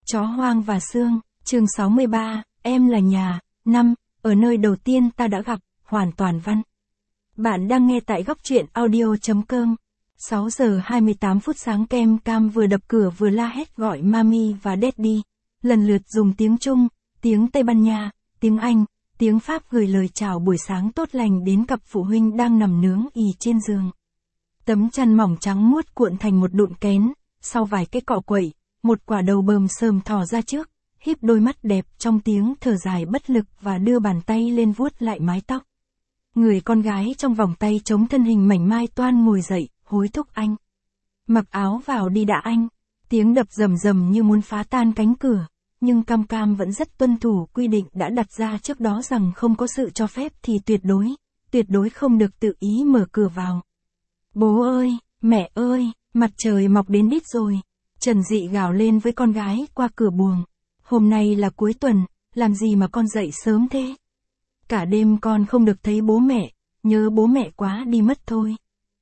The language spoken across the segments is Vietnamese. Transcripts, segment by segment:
Chó hoang và xương, chương 63, em là nhà, 5, ở nơi đầu tiên ta đã gặp, hoàn toàn văn. Bạn đang nghe tại góc truyện audio.com. 6 giờ 28 phút sáng Cam vừa đập cửa vừa la hét gọi Mami và Daddy, lần lượt dùng tiếng Trung, tiếng Tây Ban Nha, tiếng Anh, tiếng Pháp gửi lời chào buổi sáng tốt lành đến cặp phụ huynh đang nằm nướng ì trên giường. Tấm chăn mỏng trắng muốt cuộn thành một đụn kén, sau vài cái cọ quậy, một quả đầu bờm sờm thò ra trước, híp đôi mắt đẹp trong tiếng thở dài bất lực và đưa bàn tay lên vuốt lại mái tóc. Người con gái trong vòng tay chống thân hình mảnh mai toan ngồi dậy, hối thúc anh. Mặc áo vào đi đã anh. Tiếng đập rầm rầm như muốn phá tan cánh cửa, nhưng Cam vẫn rất tuân thủ quy định đã đặt ra trước đó rằng không có sự cho phép thì tuyệt đối không được tự ý mở cửa vào. Bố ơi, mẹ ơi, mặt trời mọc đến đít rồi. Trần Dị gào lên với con gái qua cửa buồng. Hôm nay là cuối tuần, làm gì mà con dậy sớm thế? Cả đêm con không được thấy bố mẹ, nhớ bố mẹ quá đi mất thôi.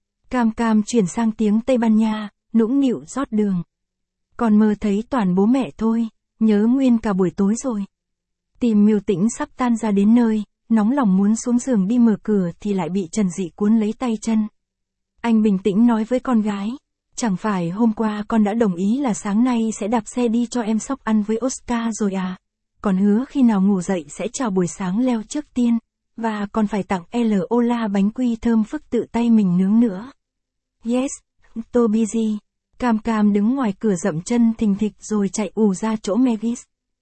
Cam chuyển sang tiếng Tây Ban Nha, nũng nịu rót đường. Con mơ thấy toàn bố mẹ thôi, nhớ nguyên cả buổi tối rồi. Tìm Miêu Tĩnh sắp tan ra đến nơi, nóng lòng muốn xuống giường đi mở cửa thì lại bị Trần Dị cuốn lấy tay chân. Anh bình tĩnh nói với con gái. Chẳng phải hôm qua con đã đồng ý là sáng nay sẽ đạp xe đi cho em Sóc ăn với Oscar rồi à? Còn hứa khi nào ngủ dậy sẽ chào buổi sáng leo trước tiên, và còn phải tặng Lola bánh quy thơm phức tự tay mình nướng nữa. Yes, Tobizi. Cam đứng ngoài cửa dậm chân thình thịch rồi chạy ù ra chỗ Megis.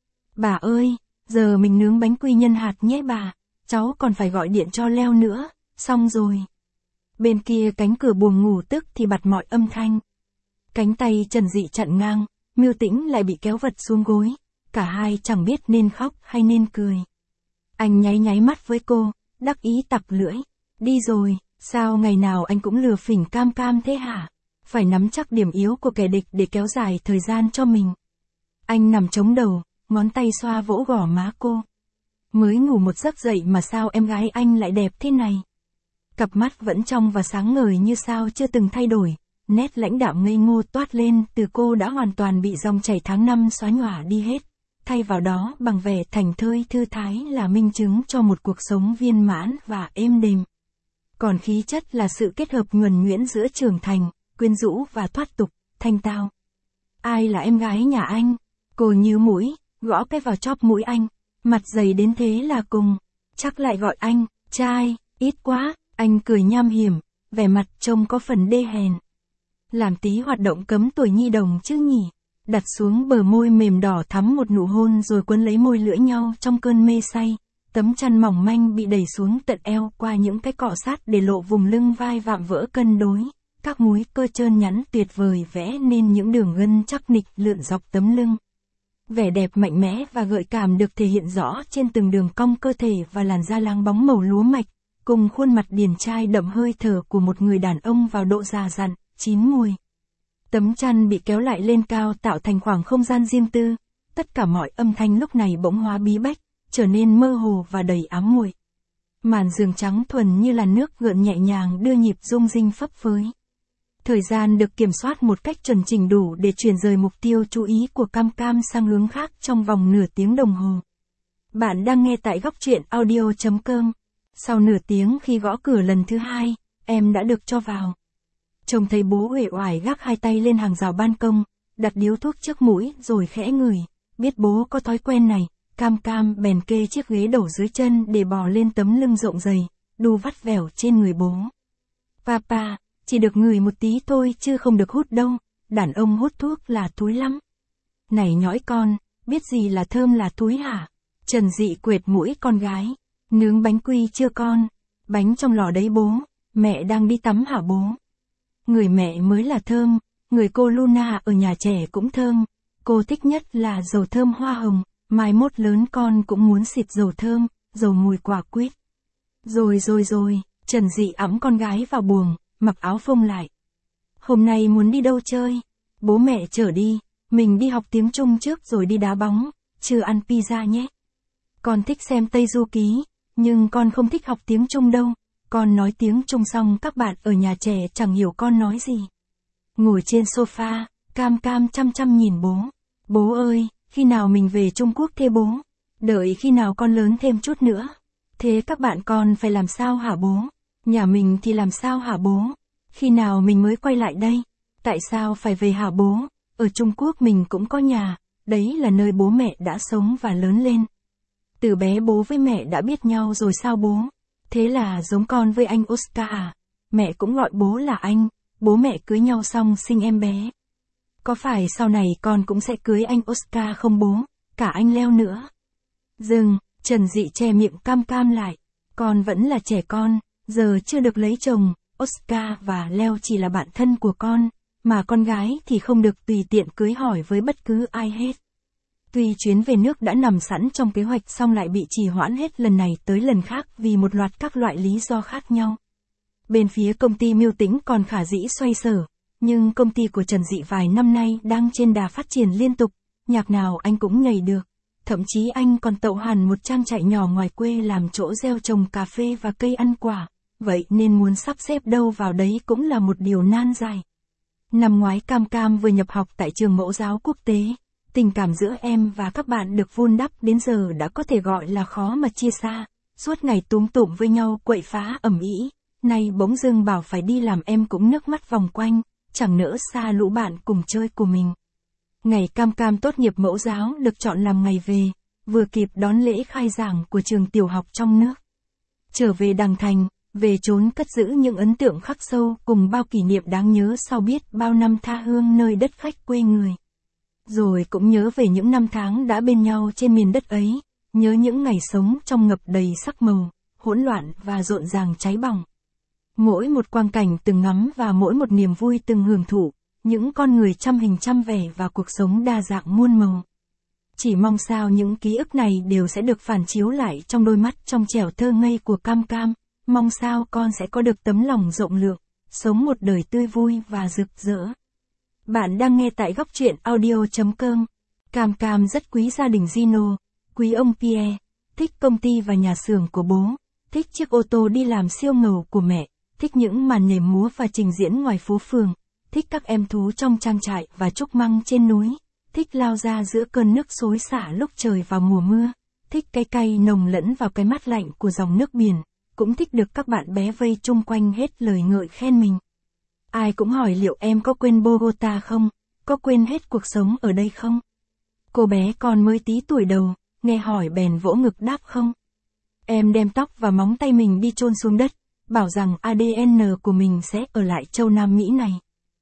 Bà ơi, giờ mình nướng bánh quy nhân hạt nhé bà, cháu còn phải gọi điện cho Leo nữa, xong rồi. Bên kia cánh cửa buồng ngủ tức thì bặt mọi âm thanh. Cánh tay Trần Dị chặn ngang, Miêu Tĩnh lại bị kéo vật xuống gối, cả hai chẳng biết nên khóc hay nên cười. Anh nháy mắt với cô, đắc ý tặc lưỡi. Đi rồi, sao ngày nào anh cũng lừa phỉnh Cam thế hả? Phải nắm chắc điểm yếu của kẻ địch để kéo dài thời gian cho mình. Anh nằm chống đầu, ngón tay xoa vỗ gò má cô. Mới ngủ một giấc dậy mà sao em gái anh lại đẹp thế này? Cặp mắt vẫn trong và sáng ngời như sao chưa từng thay đổi, nét lãnh đạm ngây ngô toát lên từ cô đã hoàn toàn bị dòng chảy tháng năm xóa nhòa đi hết, thay vào đó bằng vẻ thảnh thơi thư thái là minh chứng cho một cuộc sống viên mãn và êm đềm. Còn khí chất là sự kết hợp nhuần nhuyễn giữa trưởng thành, quyến rũ và thoát tục, thanh tao. Ai là em gái nhà anh? Cô nhíu mũi, gõ cái vào chóp mũi anh, mặt dày đến thế là cùng, chắc lại gọi anh, trai, ít quá. Anh cười nham hiểm, vẻ mặt trông có phần đê hèn. Làm tí hoạt động cấm tuổi nhi đồng chứ nhỉ? Đặt xuống bờ môi mềm đỏ thắm một nụ hôn rồi quấn lấy môi lưỡi nhau trong cơn mê say. Tấm chăn mỏng manh bị đẩy xuống tận eo qua những cái cọ sát để lộ vùng lưng vai vạm vỡ cân đối. Các múi cơ trơn nhẵn tuyệt vời vẽ nên những đường gân chắc nịch lượn dọc tấm lưng. Vẻ đẹp mạnh mẽ và gợi cảm được thể hiện rõ trên từng đường cong cơ thể và làn da láng bóng màu lúa mạch, cùng khuôn mặt điển trai đậm hơi thở của một người đàn ông vào độ già dặn, chín mùi. Tấm chăn bị kéo lại lên cao tạo thành khoảng không gian riêng tư, tất cả mọi âm thanh lúc này bỗng hóa bí bách, trở nên mơ hồ và đầy ám muội. Màn giường trắng thuần như làn nước gợn nhẹ nhàng đưa nhịp rung rinh phấp phới. Thời gian được kiểm soát một cách chuẩn chỉnh đủ để chuyển rời mục tiêu chú ý của Cam sang hướng khác trong vòng nửa tiếng đồng hồ. Bạn đang nghe tại góc truyện audio.com. Sau nửa tiếng khi gõ cửa lần thứ hai, em đã được cho vào. Trông thấy bố uể oải gác hai tay lên hàng rào ban công, đặt điếu thuốc trước mũi rồi khẽ ngửi. Biết bố có thói quen này, Cam bèn kê chiếc ghế đổ dưới chân để bò lên tấm lưng rộng dày, đu vắt vẻo trên người bố. Papa, chỉ được ngửi một tí thôi chứ không được hút đâu, đàn ông hút thuốc là thúi lắm. Này nhõi con, biết gì là thơm là thúi hả? Trần Dị quệt mũi con gái. Nướng bánh quy chưa con? Bánh trong lò đấy bố, mẹ đang đi tắm hả bố? Người mẹ mới là thơm, người cô Luna ở nhà trẻ cũng thơm, cô thích nhất là dầu thơm hoa hồng, mai mốt lớn con cũng muốn xịt dầu thơm, dầu mùi quả quýt. Rồi, Trần Dị ẵm con gái vào buồng, mặc áo phông lại. Hôm nay muốn đi đâu chơi? Bố mẹ chở đi, mình đi học tiếng Trung trước rồi đi đá bóng, chưa ăn pizza nhé. Con thích xem Tây Du Ký, nhưng con không thích học tiếng Trung đâu, con nói tiếng Trung xong các bạn ở nhà trẻ chẳng hiểu con nói gì. Ngồi trên sofa, Cam chăm nhìn bố. Bố ơi, Khi nào mình về Trung Quốc thế bố? Đợi khi nào con lớn thêm chút nữa? Thế các bạn con phải làm sao hả bố? Nhà mình thì làm sao hả bố? Khi nào mình mới quay lại đây? Tại sao phải về hả bố? Ở Trung Quốc mình cũng có nhà, đấy là nơi bố mẹ đã sống và lớn lên. Từ bé bố với mẹ đã biết nhau rồi sao bố? Thế là giống con với anh Oscar à? Mẹ cũng gọi bố là anh, bố mẹ cưới nhau xong sinh em bé. Có phải sau này con cũng sẽ cưới anh Oscar không bố? Cả anh Leo nữa. Dừng, Trần Dị che miệng cam cam lại. Con vẫn là trẻ con, giờ chưa được lấy chồng, Oscar và Leo chỉ là bạn thân của con, mà con gái thì không được tùy tiện cưới hỏi với bất cứ ai hết. Tuy chuyến về nước đã nằm sẵn trong kế hoạch song lại bị trì hoãn hết lần này tới lần khác vì một loạt các loại lý do khác nhau. Bên phía công ty Mưu Tĩnh còn khả dĩ xoay sở, nhưng công ty của Trần Dị vài năm nay đang trên đà phát triển liên tục, nhạc nào anh cũng nhảy được. Thậm chí anh còn tậu hẳn một trang trại nhỏ ngoài quê làm chỗ gieo trồng cà phê và cây ăn quả, vậy nên muốn sắp xếp đâu vào đấy cũng là một điều nan giải. Năm ngoái Cam Cam vừa nhập học tại trường mẫu giáo quốc tế, tình cảm giữa em và các bạn được vun đắp đến giờ đã có thể gọi là khó mà chia xa, suốt ngày túm tụm với nhau quậy phá ầm ĩ, nay bỗng dưng bảo phải đi làm em cũng nước mắt vòng quanh, chẳng nỡ xa lũ bạn cùng chơi của mình. Ngày Cam Cam tốt nghiệp mẫu giáo được chọn làm ngày về, vừa kịp đón lễ khai giảng của trường tiểu học trong nước. Trở về Đằng Thành, về trốn cất giữ những ấn tượng khắc sâu cùng bao kỷ niệm đáng nhớ sau biết bao năm tha hương nơi đất khách quê người. Rồi cũng nhớ về những năm tháng đã bên nhau trên miền đất ấy, nhớ những ngày sống trong ngập đầy sắc màu, hỗn loạn và rộn ràng cháy bỏng. Mỗi một quang cảnh từng ngắm và mỗi một niềm vui từng hưởng thụ, những con người trăm hình trăm vẻ và cuộc sống đa dạng muôn màu. Chỉ mong sao những ký ức này đều sẽ được phản chiếu lại trong đôi mắt trong trẻo thơ ngây của Cam Cam, mong sao con sẽ có được tấm lòng rộng lượng, sống một đời tươi vui và rực rỡ. Bạn đang nghe tại góc truyện audio.com. Cam Cam rất quý gia đình Gino, quý ông Pierre, thích công ty và nhà xưởng của bố, thích chiếc ô tô đi làm siêu ngầu của mẹ, thích những màn nhảy múa và trình diễn ngoài phố phường, thích các em thú trong trang trại và trúc măng trên núi, thích lao ra giữa cơn nước xối xả lúc trời vào mùa mưa, thích cái cay nồng lẫn vào cái mát lạnh của dòng nước biển, cũng thích được các bạn bé vây chung quanh hết lời ngợi khen mình. Ai cũng hỏi liệu em có quên Bogota không, có quên hết cuộc sống ở đây không? Cô bé con mới tí tuổi đầu, nghe hỏi bèn vỗ ngực đáp không. Em đem tóc và móng tay mình đi chôn xuống đất, bảo rằng ADN của mình sẽ ở lại châu Nam Mỹ này.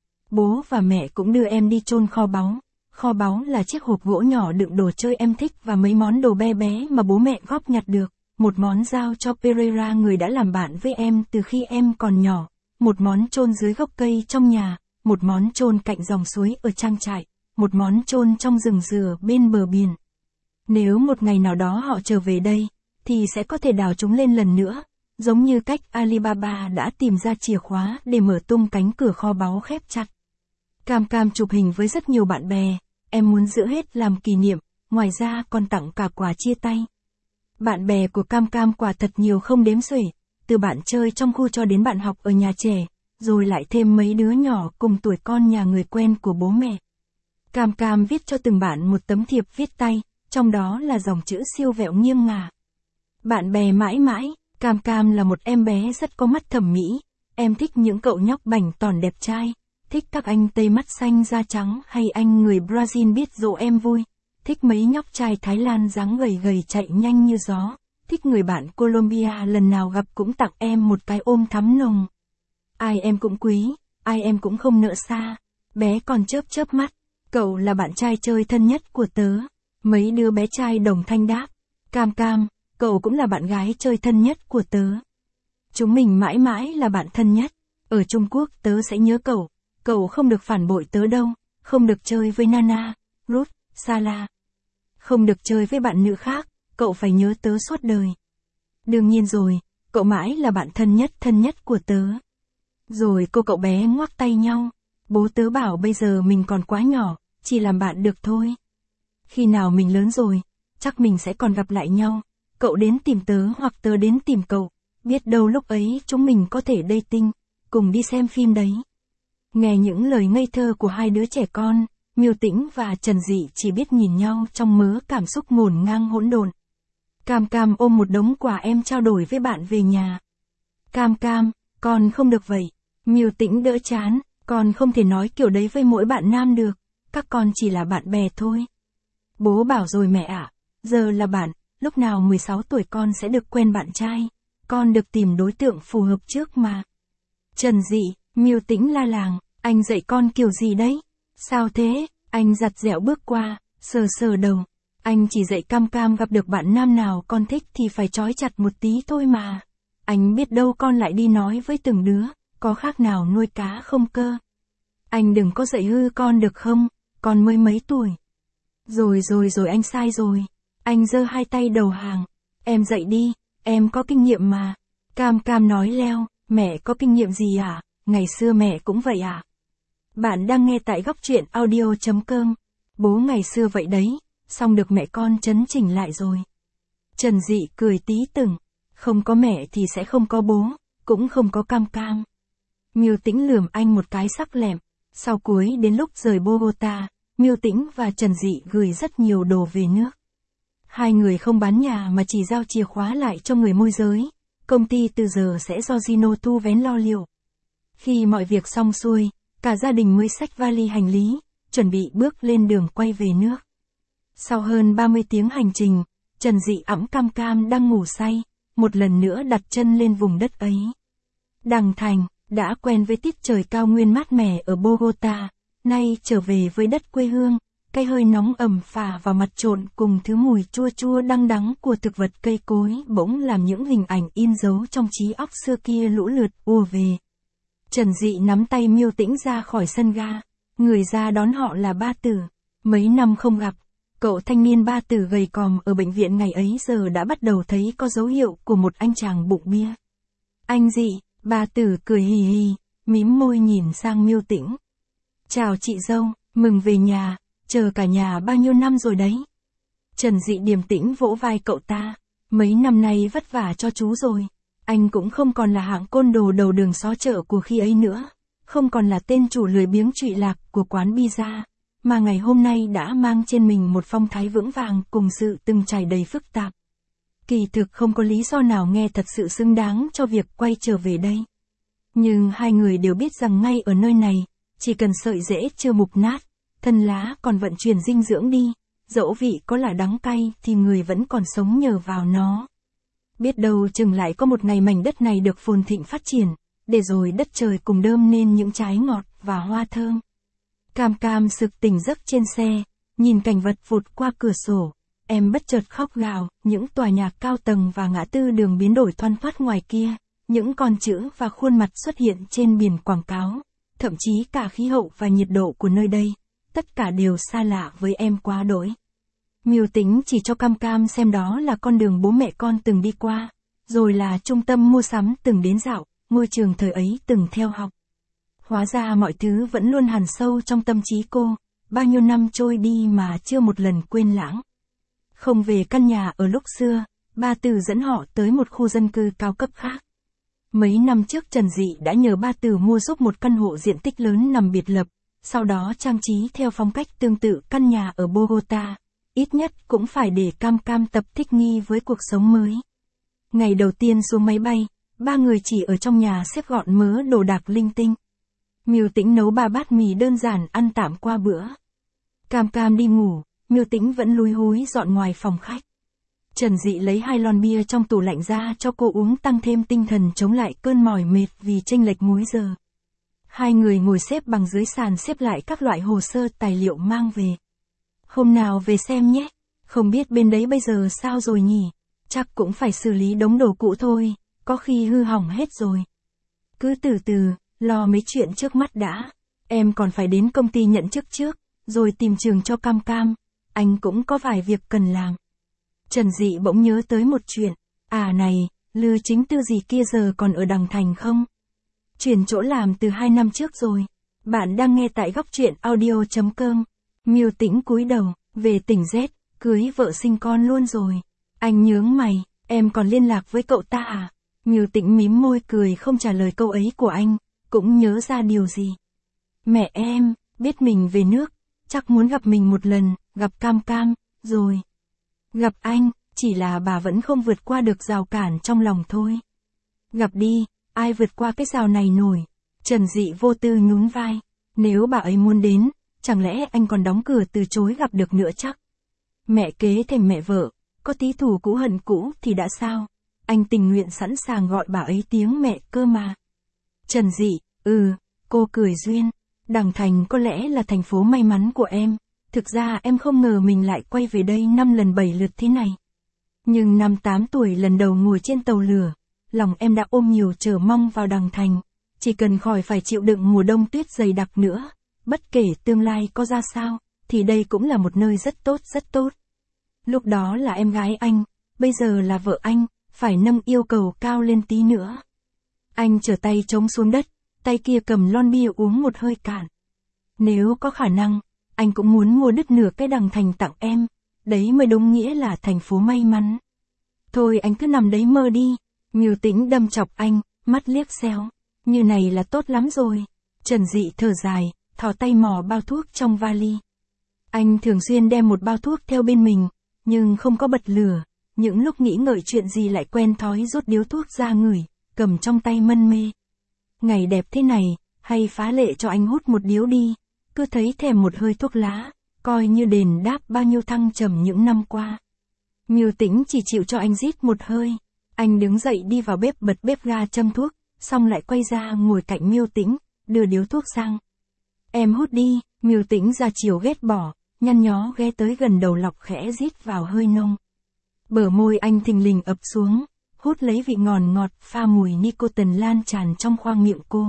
Bố và mẹ cũng đưa em đi chôn kho báu. Kho báu là chiếc hộp gỗ nhỏ đựng đồ chơi em thích và mấy món đồ bé bé mà bố mẹ góp nhặt được. Một món giao cho Pereira người đã làm bạn với em từ khi em còn nhỏ. Một món chôn dưới gốc cây trong nhà. Một món chôn cạnh dòng suối ở trang trại. Một món chôn trong rừng dừa bên bờ biển. Nếu một ngày nào đó họ trở về đây, thì sẽ có thể đào chúng lên lần nữa. Giống như cách Alibaba đã tìm ra chìa khóa để mở tung cánh cửa kho báu khép chặt. Cam Cam chụp hình với rất nhiều bạn bè, em muốn giữ hết làm kỷ niệm, ngoài ra còn tặng cả quà chia tay. Bạn bè của Cam Cam quả thật nhiều không đếm xuể, từ bạn chơi trong khu cho đến bạn học ở nhà trẻ, rồi lại thêm mấy đứa nhỏ cùng tuổi con nhà người quen của bố mẹ. Cam Cam viết cho từng bạn một tấm thiệp viết tay, trong đó là dòng chữ siêu vẹo nghiêng ngả. Bạn bè mãi mãi, Cam Cam là một em bé rất có mắt thẩm mỹ, em thích những cậu nhóc bảnh tỏn đẹp trai. Thích các anh Tây mắt xanh da trắng hay anh người Brazil biết dỗ em vui. Thích mấy nhóc trai Thái Lan dáng gầy gầy chạy nhanh như gió. Thích người bạn Colombia lần nào gặp cũng tặng em một cái ôm thắm nồng. Ai em cũng quý, ai em cũng không nỡ xa. Bé còn chớp chớp mắt. Cậu là bạn trai chơi thân nhất của tớ. Mấy đứa bé trai đồng thanh đáp. Cam Cam, cậu cũng là bạn gái chơi thân nhất của tớ. Chúng mình mãi mãi là bạn thân nhất. Ở Trung Quốc tớ sẽ nhớ cậu. Cậu không được phản bội tớ đâu, không được chơi với Nana, Ruth, Sala. Không được chơi với bạn nữ khác, cậu phải nhớ tớ suốt đời. Đương nhiên rồi, cậu mãi là bạn thân nhất của tớ. Rồi cậu bé ngoắc tay nhau. Bố tớ bảo bây giờ mình còn quá nhỏ, chỉ làm bạn được thôi. Khi nào mình lớn rồi, chắc mình sẽ còn gặp lại nhau. Cậu đến tìm tớ hoặc tớ đến tìm cậu. Biết đâu lúc ấy chúng mình có thể dating, cùng đi xem phim đấy. Nghe những lời ngây thơ của hai đứa trẻ con, Miêu Tĩnh và Trần Dị chỉ biết nhìn nhau trong mớ cảm xúc ngổn ngang hỗn độn. Cam Cam ôm một đống quà em trao đổi với bạn về nhà. Cam Cam, con không được vậy. Miêu Tĩnh đỡ chán, con không thể nói kiểu đấy với mỗi bạn nam được, các con chỉ là bạn bè thôi. Bố bảo rồi mẹ ạ, giờ là bạn, lúc nào 16 tuổi con sẽ được quen bạn trai, con được tìm đối tượng phù hợp trước mà. Trần Dị, Miêu Tĩnh la làng, anh dạy con kiểu gì đấy? Sao thế? Anh giặt dẹo bước qua, sờ sờ đầu. Anh chỉ dạy Cam Cam gặp được bạn nam nào con thích thì phải trói chặt một tí thôi mà. Anh biết đâu con lại đi nói với từng đứa, có khác nào nuôi cá không cơ. Anh đừng có dạy hư con được không, con mới mấy tuổi. Rồi anh sai rồi. Anh giơ hai tay đầu hàng. Em dạy đi, em có kinh nghiệm mà. Cam Cam nói leo, mẹ có kinh nghiệm gì à, ngày xưa mẹ cũng vậy à. Bạn đang nghe tại góc truyện audio.com. Bố ngày xưa vậy đấy, xong được mẹ con chấn chỉnh lại rồi. Trần Dị cười tí từng, không có mẹ thì sẽ không có bố, cũng không có Cam Cam. Miêu Tĩnh lườm anh một cái sắc lẹm. Sau cuối đến lúc rời Bogota, Miêu Tĩnh và Trần Dị gửi rất nhiều đồ về nước. Hai người không bán nhà mà chỉ giao chìa khóa lại cho người môi giới. Công ty từ giờ sẽ do Gino thu vén lo liệu. Khi mọi việc xong xuôi, cả gia đình mới xách vali hành lý, chuẩn bị bước lên đường quay về nước. Sau hơn 30 tiếng hành trình, Trần Dị ẵm Cam Cam đang ngủ say, một lần nữa đặt chân lên vùng đất ấy. Đằng Thành, đã quen với tiết trời cao nguyên mát mẻ ở Bogota, nay trở về với đất quê hương, cái hơi nóng ẩm phả vào mặt trộn cùng thứ mùi chua chua đắng đắng của thực vật cây cối bỗng làm những hình ảnh in dấu trong trí óc xưa kia lũ lượt ùa về. Trần Dị nắm tay Miêu Tĩnh ra khỏi sân ga, người ra đón họ là Ba Tử. Mấy năm không gặp, cậu thanh niên Ba Tử gầy còm ở bệnh viện ngày ấy giờ đã bắt đầu thấy có dấu hiệu của một anh chàng bụng bia. Anh Dị, Ba Tử cười hì hì, mím môi nhìn sang Miêu Tĩnh. Chào chị dâu, mừng về nhà, chờ cả nhà bao nhiêu năm rồi đấy. Trần Dị điềm tĩnh vỗ vai cậu ta, mấy năm nay vất vả cho chú rồi. Anh cũng không còn là hạng côn đồ đầu đường xó chợ của khi ấy nữa, không còn là tên chủ lười biếng trụy lạc của quán pizza, mà ngày hôm nay đã mang trên mình một phong thái vững vàng cùng sự từng trải đầy phức tạp. Kỳ thực không có lý do nào nghe thật sự xứng đáng cho việc quay trở về đây. Nhưng hai người đều biết rằng ngay ở nơi này, chỉ cần sợi rễ chưa mục nát, thân lá còn vận chuyển dinh dưỡng đi, dẫu vị có là đắng cay thì người vẫn còn sống nhờ vào nó. Biết đâu chừng lại có một ngày mảnh đất này được phồn thịnh phát triển, để rồi đất trời cùng đơm nên những trái ngọt và hoa thơm. Cam Cam sực tỉnh giấc trên xe, nhìn cảnh vật vụt qua cửa sổ, em bất chợt khóc gào, những tòa nhà cao tầng và ngã tư đường biến đổi thoăn thoắt ngoài kia, những con chữ và khuôn mặt xuất hiện trên biển quảng cáo, thậm chí cả khí hậu và nhiệt độ của nơi đây, tất cả đều xa lạ với em quá đỗi. Miêu Tĩnh chỉ cho Cam Cam xem đó là con đường bố mẹ con từng đi qua, rồi là trung tâm mua sắm từng đến dạo, ngôi trường thời ấy từng theo học. Hóa ra mọi thứ vẫn luôn hằn sâu trong tâm trí cô, bao nhiêu năm trôi đi mà chưa một lần quên lãng. Không về căn nhà ở lúc xưa, Ba Tử dẫn họ tới một khu dân cư cao cấp khác. Mấy năm trước Trần Dị đã nhờ Ba Tử mua giúp một căn hộ diện tích lớn nằm biệt lập, sau đó trang trí theo phong cách tương tự căn nhà ở Bogota. Ít nhất cũng phải để Cam Cam tập thích nghi với cuộc sống mới. Ngày đầu tiên xuống máy bay, ba người chỉ ở trong nhà xếp gọn mớ đồ đạc linh tinh. Miêu Tĩnh nấu 3 bát mì đơn giản ăn tạm qua bữa. Cam Cam đi ngủ, Miêu Tĩnh vẫn lúi húi dọn ngoài phòng khách. Trần Dị lấy 2 lon bia trong tủ lạnh ra cho cô uống tăng thêm tinh thần chống lại cơn mỏi mệt vì chênh lệch múi giờ. Hai người ngồi xếp bằng dưới sàn xếp lại các loại hồ sơ tài liệu mang về. Hôm nào về xem nhé, không biết bên đấy bây giờ sao rồi nhỉ, chắc cũng phải xử lý đống đồ cũ thôi, có khi hư hỏng hết rồi. Cứ từ từ, lo mấy chuyện trước mắt đã, em còn phải đến công ty nhận chức trước, rồi tìm trường cho Cam Cam, anh cũng có vài việc cần làm. Trần Dị bỗng nhớ tới một chuyện, à này, Lư Chính Tư gì kia giờ còn ở Đằng Thành không? Chuyển chỗ làm từ 2 năm trước rồi. Bạn đang nghe tại góc truyện audio.com. Miêu Tĩnh cúi đầu, về tỉnh Z, cưới vợ sinh con luôn rồi. Anh nhướng mày, em còn liên lạc với cậu ta à? Miêu Tĩnh mím môi cười không trả lời câu ấy của anh, cũng nhớ ra điều gì. Mẹ em, biết mình về nước, chắc muốn gặp mình một lần, gặp Cam Cam, rồi. Gặp anh, chỉ là bà vẫn không vượt qua được rào cản trong lòng thôi. Gặp đi, ai vượt qua cái rào này nổi. Trần Dị vô tư nhún vai. Nếu bà ấy muốn đến, chẳng lẽ anh còn đóng cửa từ chối gặp được nữa chắc. Mẹ kế thành mẹ vợ, có tí thù cũ hận cũ thì đã sao. Anh tình nguyện sẵn sàng gọi bà ấy tiếng mẹ cơ mà. Trần Dị, cô cười duyên. Đằng Thành có lẽ là thành phố may mắn của em. Thực ra em không ngờ mình lại quay về đây 5 lần 7 lượt thế này. Nhưng năm 8 tuổi lần đầu ngồi trên tàu lửa, lòng em đã ôm nhiều chờ mong vào Đằng Thành. Chỉ cần khỏi phải chịu đựng mùa đông tuyết dày đặc nữa, bất kể tương lai có ra sao, thì đây cũng là một nơi rất tốt rất tốt. Lúc đó là em gái anh, bây giờ là vợ anh, phải nâng yêu cầu cao lên tí nữa. Anh trở tay chống xuống đất, tay kia cầm lon bia uống một hơi cạn. Nếu có khả năng, anh cũng muốn mua đứt nửa cái Đằng Thành tặng em, đấy mới đúng nghĩa là thành phố may mắn. Thôi anh cứ nằm đấy mơ đi. Mưu Tĩnh đâm chọc anh, mắt liếc xéo. Như này là tốt lắm rồi. Trần Dị thở dài, thò tay mò bao thuốc trong vali. Anh thường xuyên đem một bao thuốc theo bên mình, nhưng không có bật lửa. Những lúc nghĩ ngợi chuyện gì lại quen thói rút điếu thuốc ra ngửi, cầm trong tay mân mê. Ngày đẹp thế này, hay phá lệ cho anh hút một điếu đi. Cứ thấy thèm một hơi thuốc lá, coi như đền đáp bao nhiêu thăng trầm những năm qua. Mưu Tĩnh chỉ chịu cho anh rít một hơi. Anh đứng dậy đi vào bếp bật bếp ga châm thuốc, xong lại quay ra ngồi cạnh Mưu Tĩnh, đưa điếu thuốc sang. Em hút đi. Mưu Tĩnh ra chiều ghét bỏ, nhăn nhó ghé tới gần đầu lọc khẽ rít vào hơi nông. Bờ môi anh thình lình ập xuống, hút lấy vị ngọt pha mùi nicotine lan tràn trong khoang miệng cô.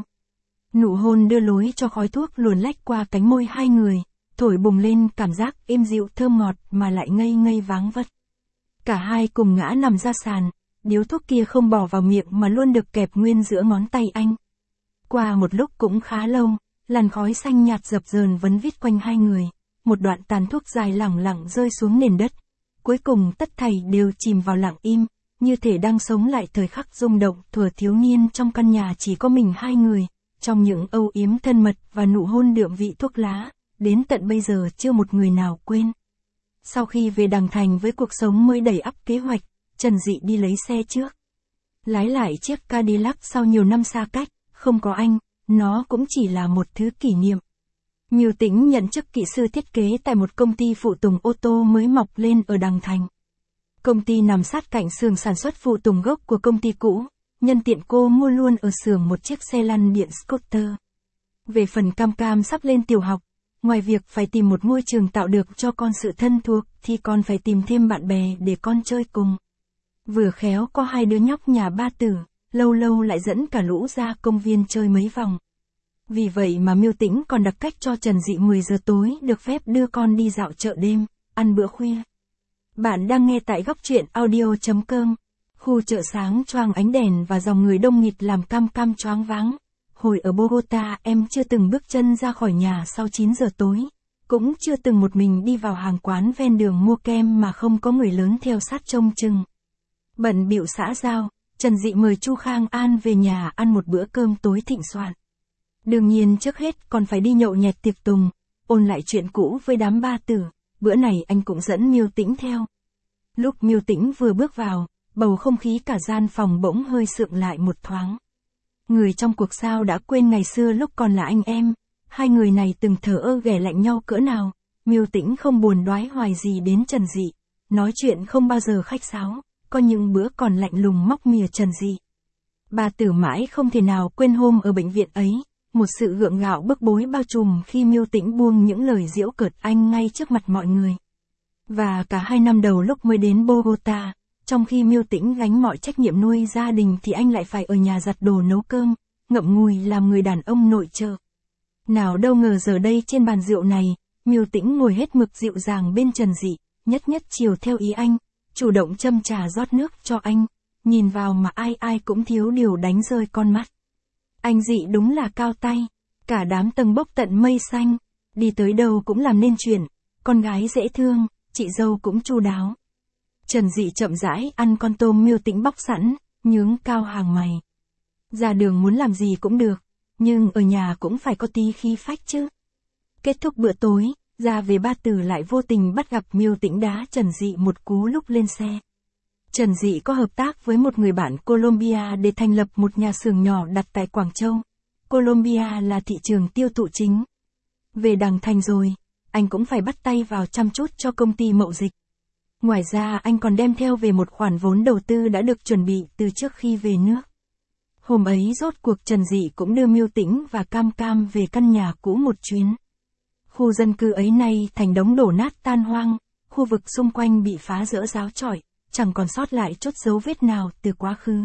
Nụ hôn đưa lối cho khói thuốc luồn lách qua cánh môi hai người, thổi bùng lên cảm giác êm dịu thơm ngọt mà lại ngây ngây váng vất. Cả hai cùng ngã nằm ra sàn, điếu thuốc kia không bỏ vào miệng mà luôn được kẹp nguyên giữa ngón tay anh. Qua một lúc cũng khá lâu, làn khói xanh nhạt dập dờn vấn vít quanh hai người, một đoạn tàn thuốc dài lẳng lặng rơi xuống nền đất. Cuối cùng tất thảy đều chìm vào lặng im, như thể đang sống lại thời khắc rung động thuở thiếu niên trong căn nhà chỉ có mình hai người, trong những âu yếm thân mật và nụ hôn đượm vị thuốc lá, đến tận bây giờ chưa một người nào quên. Sau khi về Đằng Thành với cuộc sống mới đầy ắp kế hoạch, Trần Dị đi lấy xe trước. Lái lại chiếc Cadillac sau nhiều năm xa cách, không có anh, nó cũng chỉ là một thứ kỷ niệm. Mưu Tĩnh nhận chức kỹ sư thiết kế tại một công ty phụ tùng ô tô mới mọc lên ở Đằng Thành. Công ty nằm sát cạnh xưởng sản xuất phụ tùng gốc của công ty cũ, nhân tiện cô mua luôn ở xưởng một chiếc xe lăn điện scooter. Về phần Cam Cam sắp lên tiểu học, ngoài việc phải tìm một môi trường tạo được cho con sự thân thuộc thì còn phải tìm thêm bạn bè để con chơi cùng. Vừa khéo có hai đứa nhóc nhà ba tử, lâu lâu lại dẫn cả lũ ra công viên chơi mấy vòng. Vì vậy mà Mưu Tĩnh còn đặt cách cho Trần Dị 10 giờ tối được phép đưa con đi dạo chợ đêm, ăn bữa khuya. Bạn đang nghe tại góc truyện audio.com. Khu chợ sáng choang ánh đèn và dòng người đông nghịt làm Cam Cam choáng váng. Hồi ở Bogota em chưa từng bước chân ra khỏi nhà sau 9 giờ tối. Cũng chưa từng một mình đi vào hàng quán ven đường mua kem mà không có người lớn theo sát trông chừng. Bận bịu xã giao, Trần Dị mời Chu Khang An về nhà ăn một bữa cơm tối thịnh soạn. Đương nhiên trước hết còn phải đi nhậu nhẹt tiệc tùng, ôn lại chuyện cũ với đám ba tử, bữa này anh cũng dẫn Mưu Tĩnh theo. Lúc Mưu Tĩnh vừa bước vào, bầu không khí cả gian phòng bỗng hơi sượng lại một thoáng. Người trong cuộc sao đã quên ngày xưa lúc còn là anh em, hai người này từng thờ ơ ghẻ lạnh nhau cỡ nào. Mưu Tĩnh không buồn đoái hoài gì đến Trần Dị, nói chuyện không bao giờ khách sáo, có những bữa còn lạnh lùng móc mỉa Trần Dị. Bà tử mãi không thể nào quên hôm ở bệnh viện ấy, một sự gượng gạo bức bối bao trùm khi Mưu Tĩnh buông những lời giễu cợt anh ngay trước mặt mọi người. Và cả 2 năm đầu lúc mới đến Bogota, trong khi Mưu Tĩnh gánh mọi trách nhiệm nuôi gia đình thì anh lại phải ở nhà giặt đồ nấu cơm, ngậm ngùi làm người đàn ông nội trợ. Nào đâu ngờ giờ đây trên bàn rượu này, Mưu Tĩnh ngồi hết mực dịu dàng bên Trần Dị, nhất nhất chiều theo ý anh, chủ động châm trà rót nước cho anh, nhìn vào mà ai ai cũng thiếu điều đánh rơi con mắt. Anh Dị đúng là cao tay, cả đám tầng bốc tận mây xanh, đi tới đâu cũng làm nên chuyện, con gái dễ thương, chị dâu cũng chu đáo. Trần Dị chậm rãi ăn con tôm Mưu Tĩnh bóc sẵn, nhướng cao hàng mày. Ra đường muốn làm gì cũng được, nhưng ở nhà cũng phải có tí khí phách chứ. Kết thúc bữa tối, ra về Ba Từ lại vô tình bắt gặp Miêu Tĩnh đá Trần Dị một cú lúc lên xe. Trần Dị có hợp tác với một người bạn Colombia để thành lập một nhà xưởng nhỏ đặt tại Quảng Châu. Colombia là thị trường tiêu thụ chính. Về Đằng Thành rồi, anh cũng phải bắt tay vào chăm chút cho công ty mậu dịch. Ngoài ra anh còn đem theo về một khoản vốn đầu tư đã được chuẩn bị từ trước khi về nước. Hôm ấy rốt cuộc Trần Dị cũng đưa Miêu Tĩnh và Cam Cam về căn nhà cũ một chuyến. Khu dân cư ấy nay thành đống đổ nát tan hoang, khu vực xung quanh bị phá rỡ ráo chọi, chẳng còn sót lại chút dấu vết nào từ quá khứ.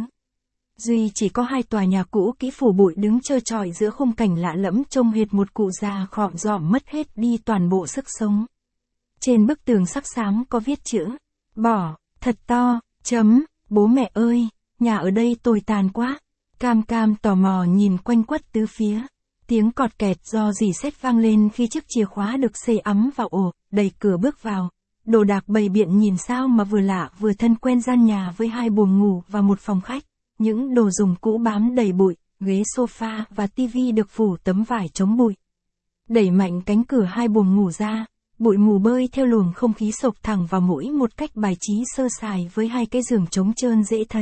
Duy chỉ có 2 tòa nhà cũ kỹ phủ bụi đứng trơ trọi giữa khung cảnh lạ lẫm trông hệt một cụ già khọm rọm mất hết đi toàn bộ sức sống. Trên bức tường sắc xám có viết chữ, bỏ, thật to, chấm, bố mẹ ơi, nhà ở đây tồi tàn quá. Cam Cam tò mò nhìn quanh quất tứ phía. Tiếng cọt kẹt do rỉ sét vang lên khi chiếc chìa khóa được xê ấm vào ổ, đẩy cửa bước vào. Đồ đạc bày biện nhìn sao mà vừa lạ vừa thân quen, gian nhà với 2 buồng ngủ và một phòng khách. Những đồ dùng cũ bám đầy bụi, ghế sofa và tivi được phủ tấm vải chống bụi. Đẩy mạnh cánh cửa 2 buồng ngủ ra, bụi mù bơi theo luồng không khí sộc thẳng vào mũi một cách bài trí sơ sài với 2 cái giường trống trơn dễ thấy.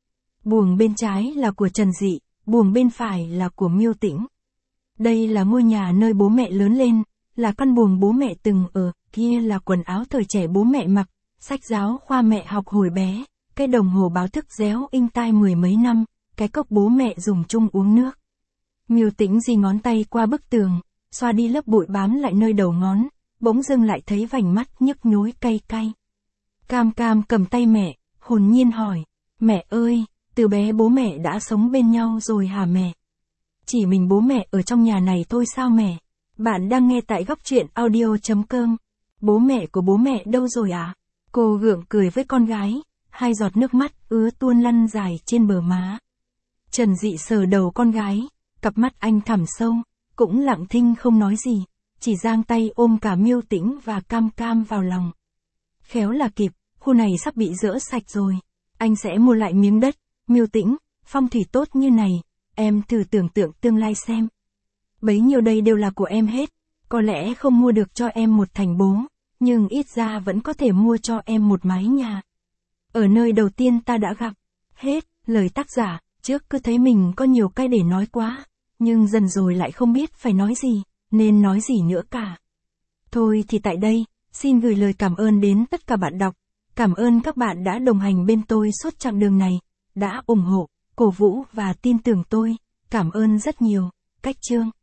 Buồng bên trái là của Trần Dị, buồng bên phải là của Miêu Tĩnh. Đây là ngôi nhà nơi bố mẹ lớn lên, là căn buồng bố mẹ từng ở, kia là quần áo thời trẻ bố mẹ mặc, sách giáo khoa mẹ học hồi bé, cái đồng hồ báo thức réo inh tai 10 mấy năm, cái cốc bố mẹ dùng chung uống nước. Miêu Tĩnh di ngón tay qua bức tường, xoa đi lớp bụi bám lại nơi đầu ngón, bỗng dưng lại thấy vành mắt nhức nhối cay cay. Cam Cam cầm tay mẹ, hồn nhiên hỏi, mẹ ơi, từ bé bố mẹ đã sống bên nhau rồi hả mẹ? Chỉ mình bố mẹ ở trong nhà này thôi sao mẹ? Bạn đang nghe tại Góc Truyện Audio.com. Bố mẹ của bố mẹ đâu rồi à? Cô gượng cười với con gái, 2 giọt nước mắt ứa tuôn lăn dài trên bờ má. Trần Dị sờ đầu con gái, cặp mắt anh thẳm sâu, cũng lặng thinh không nói gì, chỉ giang tay ôm cả Miêu Tĩnh và Cam Cam vào lòng. Khéo là kịp, khu này sắp bị dỡ sạch rồi. Anh sẽ mua lại miếng đất. Miêu Tĩnh, phong thủy tốt như này, em thử tưởng tượng tương lai xem. Bấy nhiêu đây đều là của em hết, có lẽ không mua được cho em một thành bố, nhưng ít ra vẫn có thể mua cho em một mái nhà. Ở nơi đầu tiên ta đã gặp. Hết, lời tác giả, trước cứ thấy mình có nhiều cái để nói quá, nhưng dần rồi lại không biết phải nói gì, nên nói gì nữa cả. Thôi thì tại đây, xin gửi lời cảm ơn đến tất cả bạn đọc. Cảm ơn các bạn đã đồng hành bên tôi suốt chặng đường này, đã ủng hộ, cổ vũ và tin tưởng tôi. Cảm ơn rất nhiều. Cách chương